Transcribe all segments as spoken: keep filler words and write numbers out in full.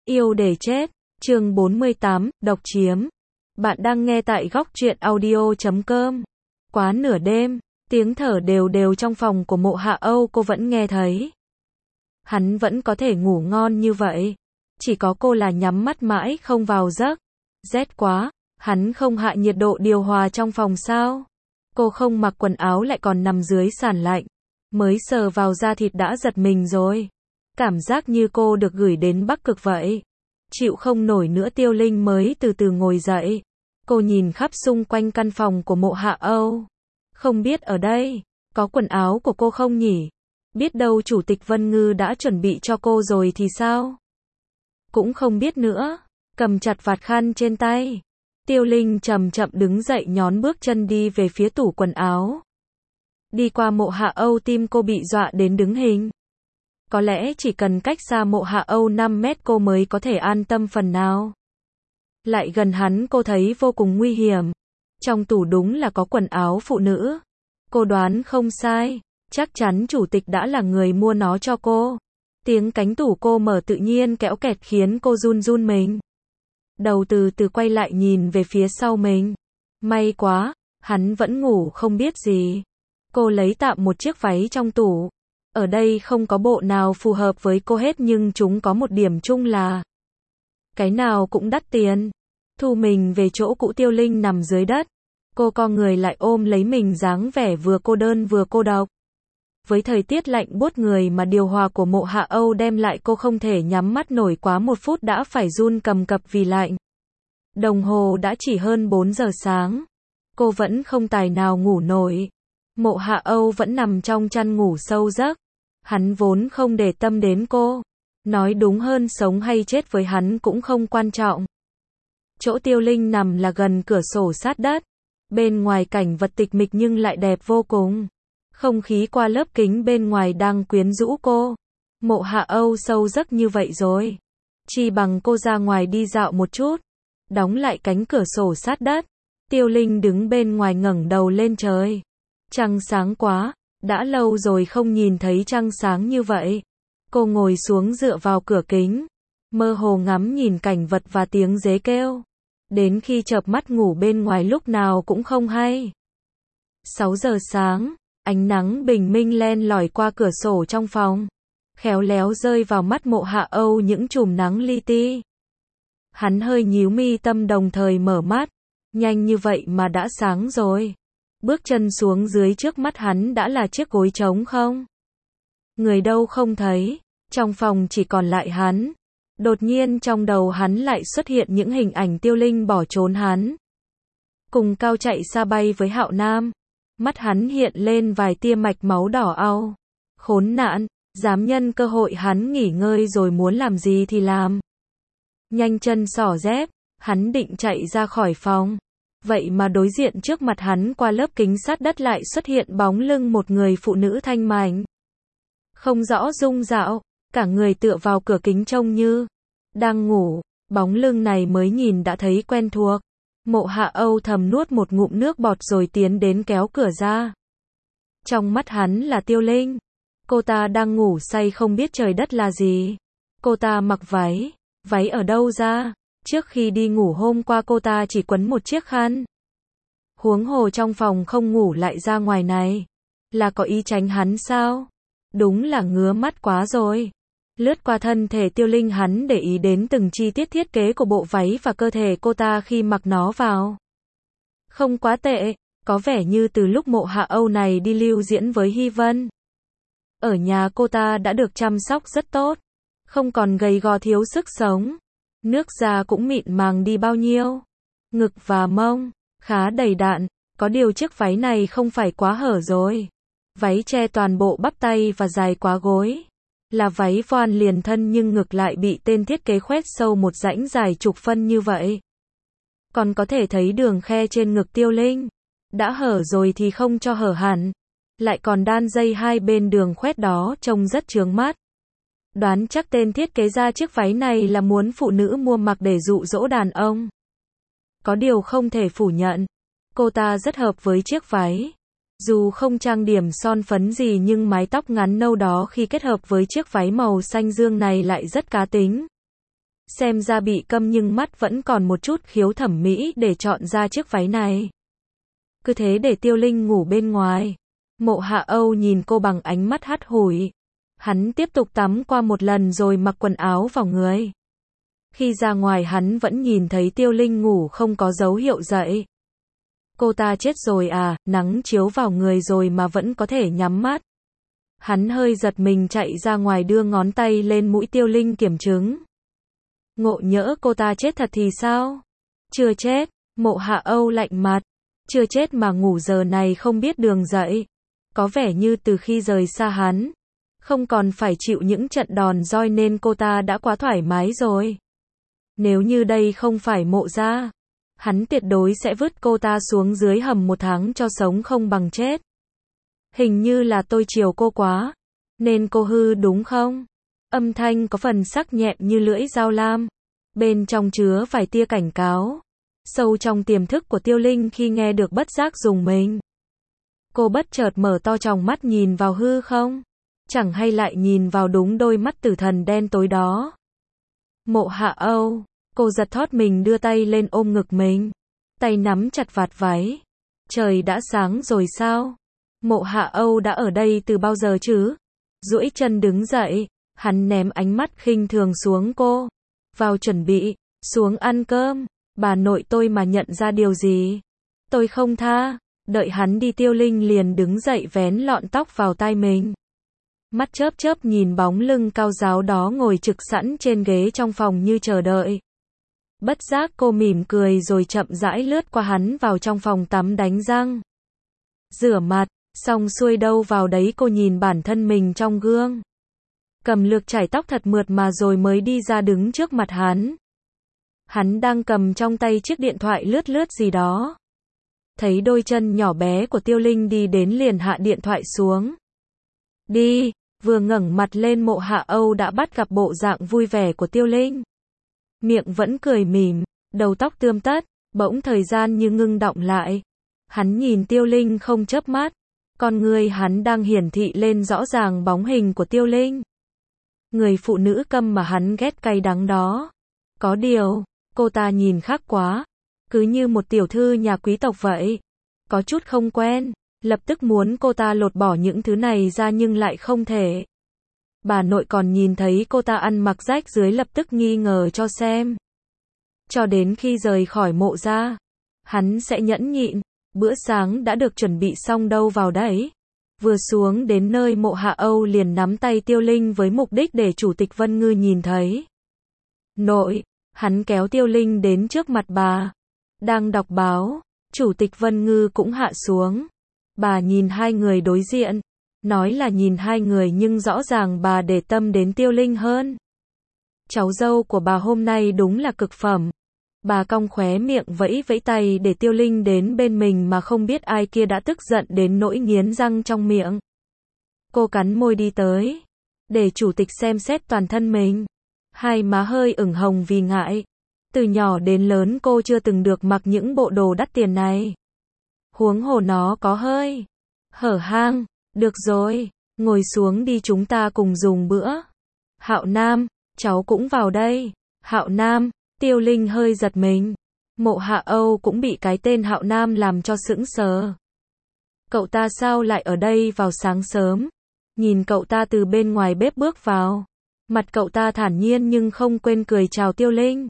Yêu để chết, chương bốn mươi tám, độc chiếm. Bạn đang nghe tại góc truyện audio chấm com. Quá nửa đêm, tiếng thở đều đều trong phòng của Mộ Hạ Âu cô vẫn nghe thấy. Hắn vẫn có thể ngủ ngon như vậy. Chỉ có cô là nhắm mắt mãi không vào giấc. Rét quá, hắn không hạ nhiệt độ điều hòa trong phòng sao? Cô không mặc quần áo lại còn nằm dưới sàn lạnh. Mới sờ vào da thịt đã giật mình rồi. Cảm giác như cô được gửi đến Bắc Cực vậy. Chịu không nổi nữa Tiêu Linh mới từ từ ngồi dậy. Cô nhìn khắp xung quanh căn phòng của Mộ Hạ Âu. Không biết ở đây, có quần áo của cô không nhỉ? Biết đâu Chủ tịch Vân Ngư đã chuẩn bị cho cô rồi thì sao? Cũng không biết nữa. Cầm chặt vạt khăn trên tay. Tiêu Linh chậm chậm đứng dậy nhón bước chân đi về phía tủ quần áo. Đi qua Mộ Hạ Âu tim cô bị dọa đến đứng hình. Có lẽ chỉ cần cách xa Mộ Hạ Âu năm mét cô mới có thể an tâm phần nào. Lại gần hắn cô thấy vô cùng nguy hiểm. Trong tủ đúng là có quần áo phụ nữ. Cô đoán không sai, chắc chắn chủ tịch đã là người mua nó cho cô. Tiếng cánh tủ cô mở tự nhiên kéo kẹt khiến cô run run mình. Đầu từ từ quay lại nhìn về phía sau mình. May quá, hắn vẫn ngủ không biết gì. Cô lấy tạm một chiếc váy trong tủ. Ở đây không có bộ nào phù hợp với cô hết nhưng chúng có một điểm chung là cái nào cũng đắt tiền. Thu mình về chỗ cũ Tiêu Linh nằm dưới đất. Cô co người lại ôm lấy mình dáng vẻ vừa cô đơn vừa cô độc. Với thời tiết lạnh buốt người mà điều hòa của Mộ Hạ Âu đem lại cô không thể nhắm mắt nổi quá một phút đã phải run cầm cập vì lạnh. Đồng hồ đã chỉ hơn bốn giờ sáng. Cô vẫn không tài nào ngủ nổi. Mộ Hạ Âu vẫn nằm trong chăn ngủ sâu giấc. Hắn vốn không để tâm đến cô. Nói đúng hơn sống hay chết với hắn cũng không quan trọng. Chỗ Tiêu Linh nằm là gần cửa sổ sát đất. Bên ngoài cảnh vật tịch mịch nhưng lại đẹp vô cùng. Không khí qua lớp kính bên ngoài đang quyến rũ cô. Mộ Hạ Âu sâu giấc như vậy rồi. Chi bằng cô ra ngoài đi dạo một chút. Đóng lại cánh cửa sổ sát đất. Tiêu Linh đứng bên ngoài ngẩng đầu lên trời. Trăng sáng quá. Đã lâu rồi không nhìn thấy trăng sáng như vậy. Cô ngồi xuống dựa vào cửa kính. Mơ hồ ngắm nhìn cảnh vật và tiếng dế kêu. Đến khi chợp mắt ngủ bên ngoài lúc nào cũng không hay. sáu giờ sáng, ánh nắng bình minh len lỏi qua cửa sổ trong phòng. Khéo léo rơi vào mắt Mộ Hạ Âu những chùm nắng li ti. Hắn hơi nhíu mi tâm đồng thời mở mắt. Nhanh như vậy mà đã sáng rồi. Bước chân xuống dưới trước mắt hắn đã là chiếc gối trống không. Người đâu không thấy. Trong phòng chỉ còn lại hắn. Đột nhiên trong đầu hắn lại xuất hiện những hình ảnh Tiêu Linh bỏ trốn hắn. Cùng cao chạy xa bay với Hạo Nam. Mắt hắn hiện lên vài tia mạch máu đỏ au. Khốn nạn, dám nhân cơ hội hắn nghỉ ngơi rồi muốn làm gì thì làm. Nhanh chân xỏ dép, hắn định chạy ra khỏi phòng. Vậy mà đối diện trước mặt hắn qua lớp kính sát đất lại xuất hiện bóng lưng một người phụ nữ thanh mảnh. Không rõ dung dạo, cả người tựa vào cửa kính trông như đang ngủ, bóng lưng này mới nhìn đã thấy quen thuộc. Mộ Hạ Âu thầm nuốt một ngụm nước bọt rồi tiến đến kéo cửa ra. Trong mắt hắn là Tiêu Linh. Cô ta đang ngủ say không biết trời đất là gì. Cô ta mặc váy, váy ở đâu ra? Trước khi đi ngủ hôm qua cô ta chỉ quấn một chiếc khăn. Huống hồ trong phòng không ngủ lại ra ngoài này. Là có ý tránh hắn sao? Đúng là ngứa mắt quá rồi. Lướt qua thân thể Tiêu Linh hắn để ý đến từng chi tiết thiết kế của bộ váy và cơ thể cô ta khi mặc nó vào. Không quá tệ, có vẻ như từ lúc Mộ Hạ Âu này đi lưu diễn với Hy Vân. Ở nhà cô ta đã được chăm sóc rất tốt. Không còn gầy gò thiếu sức sống. Nước da cũng mịn màng đi bao nhiêu. Ngực và mông, khá đầy đặn. Có điều chiếc váy này không phải quá hở rồi. Váy che toàn bộ bắp tay và dài quá gối. Là váy voan liền thân nhưng ngực lại bị tên thiết kế khoét sâu một rãnh dài chục phân như vậy. Còn có thể thấy đường khe trên ngực Tiêu Linh. Đã hở rồi thì không cho hở hẳn. Lại còn đan dây hai bên đường khoét đó trông rất chướng mắt. Đoán chắc tên thiết kế ra chiếc váy này là muốn phụ nữ mua mặc để dụ dỗ đàn ông. Có điều không thể phủ nhận. Cô ta rất hợp với chiếc váy. Dù không trang điểm son phấn gì nhưng mái tóc ngắn nâu đó khi kết hợp với chiếc váy màu xanh dương này lại rất cá tính. Xem ra bị câm nhưng mắt vẫn còn một chút khiếu thẩm mỹ để chọn ra chiếc váy này. Cứ thế để Tiêu Linh ngủ bên ngoài. Mộ Hạ Âu nhìn cô bằng ánh mắt hắt hủi. Hắn tiếp tục tắm qua một lần rồi mặc quần áo vào người. Khi ra ngoài hắn vẫn nhìn thấy Tiêu Linh ngủ không có dấu hiệu dậy. Cô ta chết rồi à, nắng chiếu vào người rồi mà vẫn có thể nhắm mắt. Hắn hơi giật mình chạy ra ngoài đưa ngón tay lên mũi Tiêu Linh kiểm chứng. Ngộ nhỡ cô ta chết thật thì sao? Chưa chết, Mộ Hạ Âu lạnh mặt. Chưa chết mà ngủ giờ này không biết đường dậy. Có vẻ như từ khi rời xa hắn, không còn phải chịu những trận đòn roi nên cô ta đã quá thoải mái rồi. Nếu như đây không phải Mộ gia, hắn tuyệt đối sẽ vứt cô ta xuống dưới hầm một tháng cho sống không bằng chết. Hình như là tôi chiều cô quá, nên cô hư đúng không? Âm thanh có phần sắc nhẹn như lưỡi dao lam, bên trong chứa vài tia cảnh cáo. Sâu trong tiềm thức của Tiêu Linh khi nghe được bất giác rùng mình. Cô bất chợt mở to tròng mắt nhìn vào hư không? Chẳng hay lại nhìn vào đúng đôi mắt tử thần đen tối đó. Mộ Hạ Âu, cô giật thót mình đưa tay lên ôm ngực mình. Tay nắm chặt vạt váy. Trời đã sáng rồi sao? Mộ Hạ Âu đã ở đây từ bao giờ chứ? Duỗi chân đứng dậy, hắn ném ánh mắt khinh thường xuống cô. Vào chuẩn bị, xuống ăn cơm. Bà nội tôi mà nhận ra điều gì? Tôi không tha. Đợi hắn đi Tiêu Linh liền đứng dậy vén lọn tóc vào tai mình. Mắt chớp chớp nhìn bóng lưng cao ráo đó ngồi trực sẵn trên ghế trong phòng như chờ đợi. Bất giác cô mỉm cười rồi chậm rãi lướt qua hắn vào trong phòng tắm đánh răng. Rửa mặt, xong xuôi đâu vào đấy cô nhìn bản thân mình trong gương. Cầm lược chải tóc thật mượt mà rồi mới đi ra đứng trước mặt hắn. Hắn đang cầm trong tay chiếc điện thoại lướt lướt gì đó. Thấy đôi chân nhỏ bé của Tiêu Linh đi đến liền hạ điện thoại xuống. Đi, vừa ngẩng mặt lên Mộ Hạ Âu đã bắt gặp bộ dạng vui vẻ của Tiêu Linh. Miệng vẫn cười mỉm, đầu tóc tươm tất, bỗng thời gian như ngưng đọng lại. Hắn nhìn Tiêu Linh không chớp mắt, con người hắn đang hiển thị lên rõ ràng bóng hình của Tiêu Linh. Người phụ nữ câm mà hắn ghét cay đắng đó. Có điều, cô ta nhìn khác quá, cứ như một tiểu thư nhà quý tộc vậy. Có chút không quen, lập tức muốn cô ta lột bỏ những thứ này ra nhưng lại không thể. Bà nội còn nhìn thấy cô ta ăn mặc rách dưới lập tức nghi ngờ cho xem. Cho đến khi rời khỏi Mộ gia, hắn sẽ nhẫn nhịn. Bữa sáng đã được chuẩn bị xong đâu vào đấy. Vừa xuống đến nơi Mộ Hạ Âu liền nắm tay Tiêu Linh với mục đích để Chủ tịch Vân Ngư nhìn thấy. Nội, hắn kéo Tiêu Linh đến trước mặt bà. Đang đọc báo, Chủ tịch Vân Ngư cũng hạ xuống. Bà nhìn hai người đối diện. Nói là nhìn hai người nhưng rõ ràng bà để tâm đến Tiêu Linh hơn. Cháu dâu của bà hôm nay đúng là cực phẩm. Bà cong khóe miệng vẫy vẫy tay để Tiêu Linh đến bên mình mà không biết ai kia đã tức giận đến nỗi nghiến răng trong miệng. Cô cắn môi đi tới, để chủ tịch xem xét toàn thân mình. Hai má hơi ửng hồng vì ngại. Từ nhỏ đến lớn cô chưa từng được mặc những bộ đồ đắt tiền này. Huống hồ nó có hơi hở hang. Được rồi, ngồi xuống đi chúng ta cùng dùng bữa. Hạo Nam, cháu cũng vào đây. Hạo Nam, Tiêu Linh hơi giật mình. Mộ Hạ Âu cũng bị cái tên Hạo Nam làm cho sững sờ. Cậu ta sao lại ở đây vào sáng sớm? Nhìn cậu ta từ bên ngoài bếp bước vào. Mặt cậu ta thản nhiên nhưng không quên cười chào Tiêu Linh.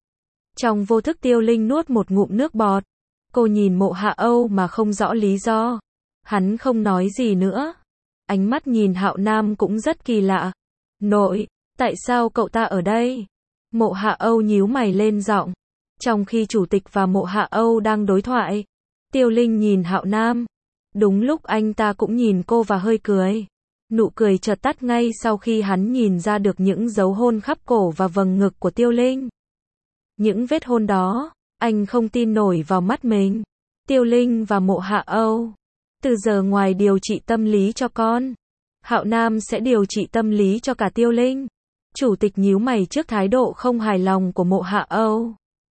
Trong vô thức Tiêu Linh nuốt một ngụm nước bọt. Cô nhìn Mộ Hạ Âu mà không rõ lý do. Hắn không nói gì nữa. Ánh mắt nhìn Hạo Nam cũng rất kỳ lạ. Nội, tại sao cậu ta ở đây? Mộ Hạ Âu nhíu mày lên giọng. Trong khi chủ tịch và Mộ Hạ Âu đang đối thoại, Tiêu Linh nhìn Hạo Nam. Đúng lúc anh ta cũng nhìn cô và hơi cười. Nụ cười chợt tắt ngay sau khi hắn nhìn ra được những dấu hôn khắp cổ và vầng ngực của Tiêu Linh. Những vết hôn đó, anh không tin nổi vào mắt mình. Tiêu Linh và Mộ Hạ Âu. Từ giờ ngoài điều trị tâm lý cho con, Hạo Nam sẽ điều trị tâm lý cho cả Tiêu Linh. Chủ tịch nhíu mày trước thái độ không hài lòng của Mộ Hạ Âu.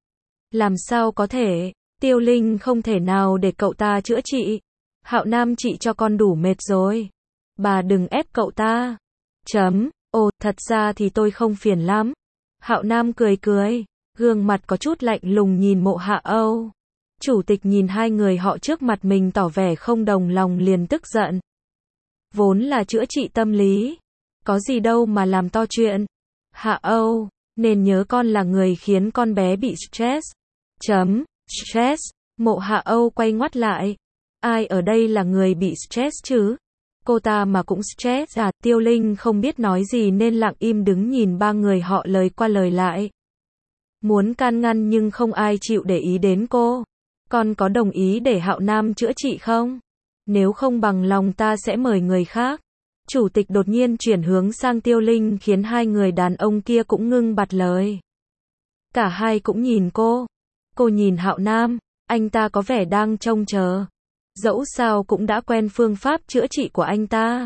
Làm sao có thể, Tiêu Linh không thể nào để cậu ta chữa trị. Hạo Nam trị cho con đủ mệt rồi. Bà đừng ép cậu ta. Chấm, ồ, thật ra thì tôi không phiền lắm. Hạo Nam cười cười, gương mặt có chút lạnh lùng nhìn Mộ Hạ Âu. Chủ tịch nhìn hai người họ trước mặt mình tỏ vẻ không đồng lòng liền tức giận. Vốn là chữa trị tâm lý, có gì đâu mà làm to chuyện. Hạ Âu, nên nhớ con là người khiến con bé bị stress. Chấm, stress, Mộ Hạ Âu quay ngoắt lại. Ai ở đây là người bị stress chứ? Cô ta mà cũng stress à? Tiêu Linh không biết nói gì nên lặng im đứng nhìn ba người họ lời qua lời lại. Muốn can ngăn nhưng không ai chịu để ý đến cô. Con có đồng ý để Hạo Nam chữa trị không? Nếu không bằng lòng ta sẽ mời người khác. Chủ tịch đột nhiên chuyển hướng sang Tiêu Linh khiến hai người đàn ông kia cũng ngưng bặt lời. Cả hai cũng nhìn cô. Cô nhìn Hạo Nam, anh ta có vẻ đang trông chờ. Dẫu sao cũng đã quen phương pháp chữa trị của anh ta.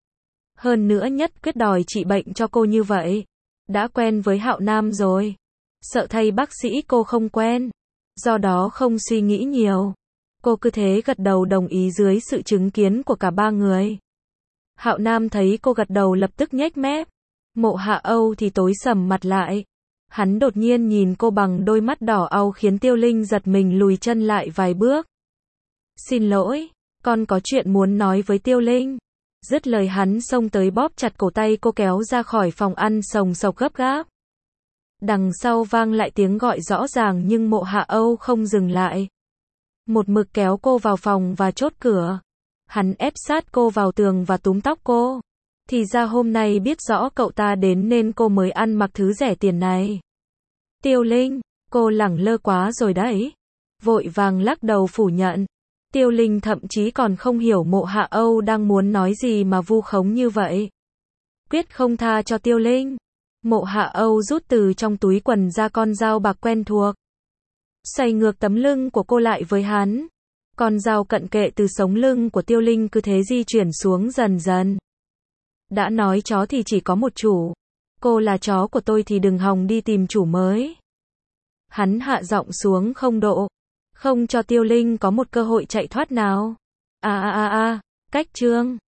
Hơn nữa nhất quyết đòi trị bệnh cho cô như vậy. Đã quen với Hạo Nam rồi. Sợ thay bác sĩ cô không quen. Do đó không suy nghĩ nhiều. Cô cứ thế gật đầu đồng ý dưới sự chứng kiến của cả ba người. Hạo Nam thấy cô gật đầu lập tức nhếch mép. Mộ Hạ Âu thì tối sầm mặt lại. Hắn đột nhiên nhìn cô bằng đôi mắt đỏ au khiến Tiêu Linh giật mình lùi chân lại vài bước. Xin lỗi, con có chuyện muốn nói với Tiêu Linh. Dứt lời hắn xông tới bóp chặt cổ tay cô kéo ra khỏi phòng ăn sồng sộc gấp gáp. Đằng sau vang lại tiếng gọi rõ ràng nhưng Mộ Hạ Âu không dừng lại. Một mực kéo cô vào phòng và chốt cửa. Hắn ép sát cô vào tường và túm tóc cô. Thì ra hôm nay biết rõ cậu ta đến nên cô mới ăn mặc thứ rẻ tiền này. Tiêu Linh, cô lẳng lơ quá rồi đấy. Vội vàng lắc đầu phủ nhận. Tiêu Linh thậm chí còn không hiểu Mộ Hạ Âu đang muốn nói gì mà vu khống như vậy. Quyết không tha cho Tiêu Linh. Mộ Hạ Âu rút từ trong túi quần ra con dao bạc quen thuộc. Xoay ngược tấm lưng của cô lại với hắn. Con dao cận kệ từ sống lưng của Tiêu Linh cứ thế di chuyển xuống dần dần. Đã nói chó thì chỉ có một chủ. Cô là chó của tôi thì đừng hòng đi tìm chủ mới. Hắn hạ giọng xuống không độ. Không cho Tiêu Linh có một cơ hội chạy thoát nào. À à à à, cách chương.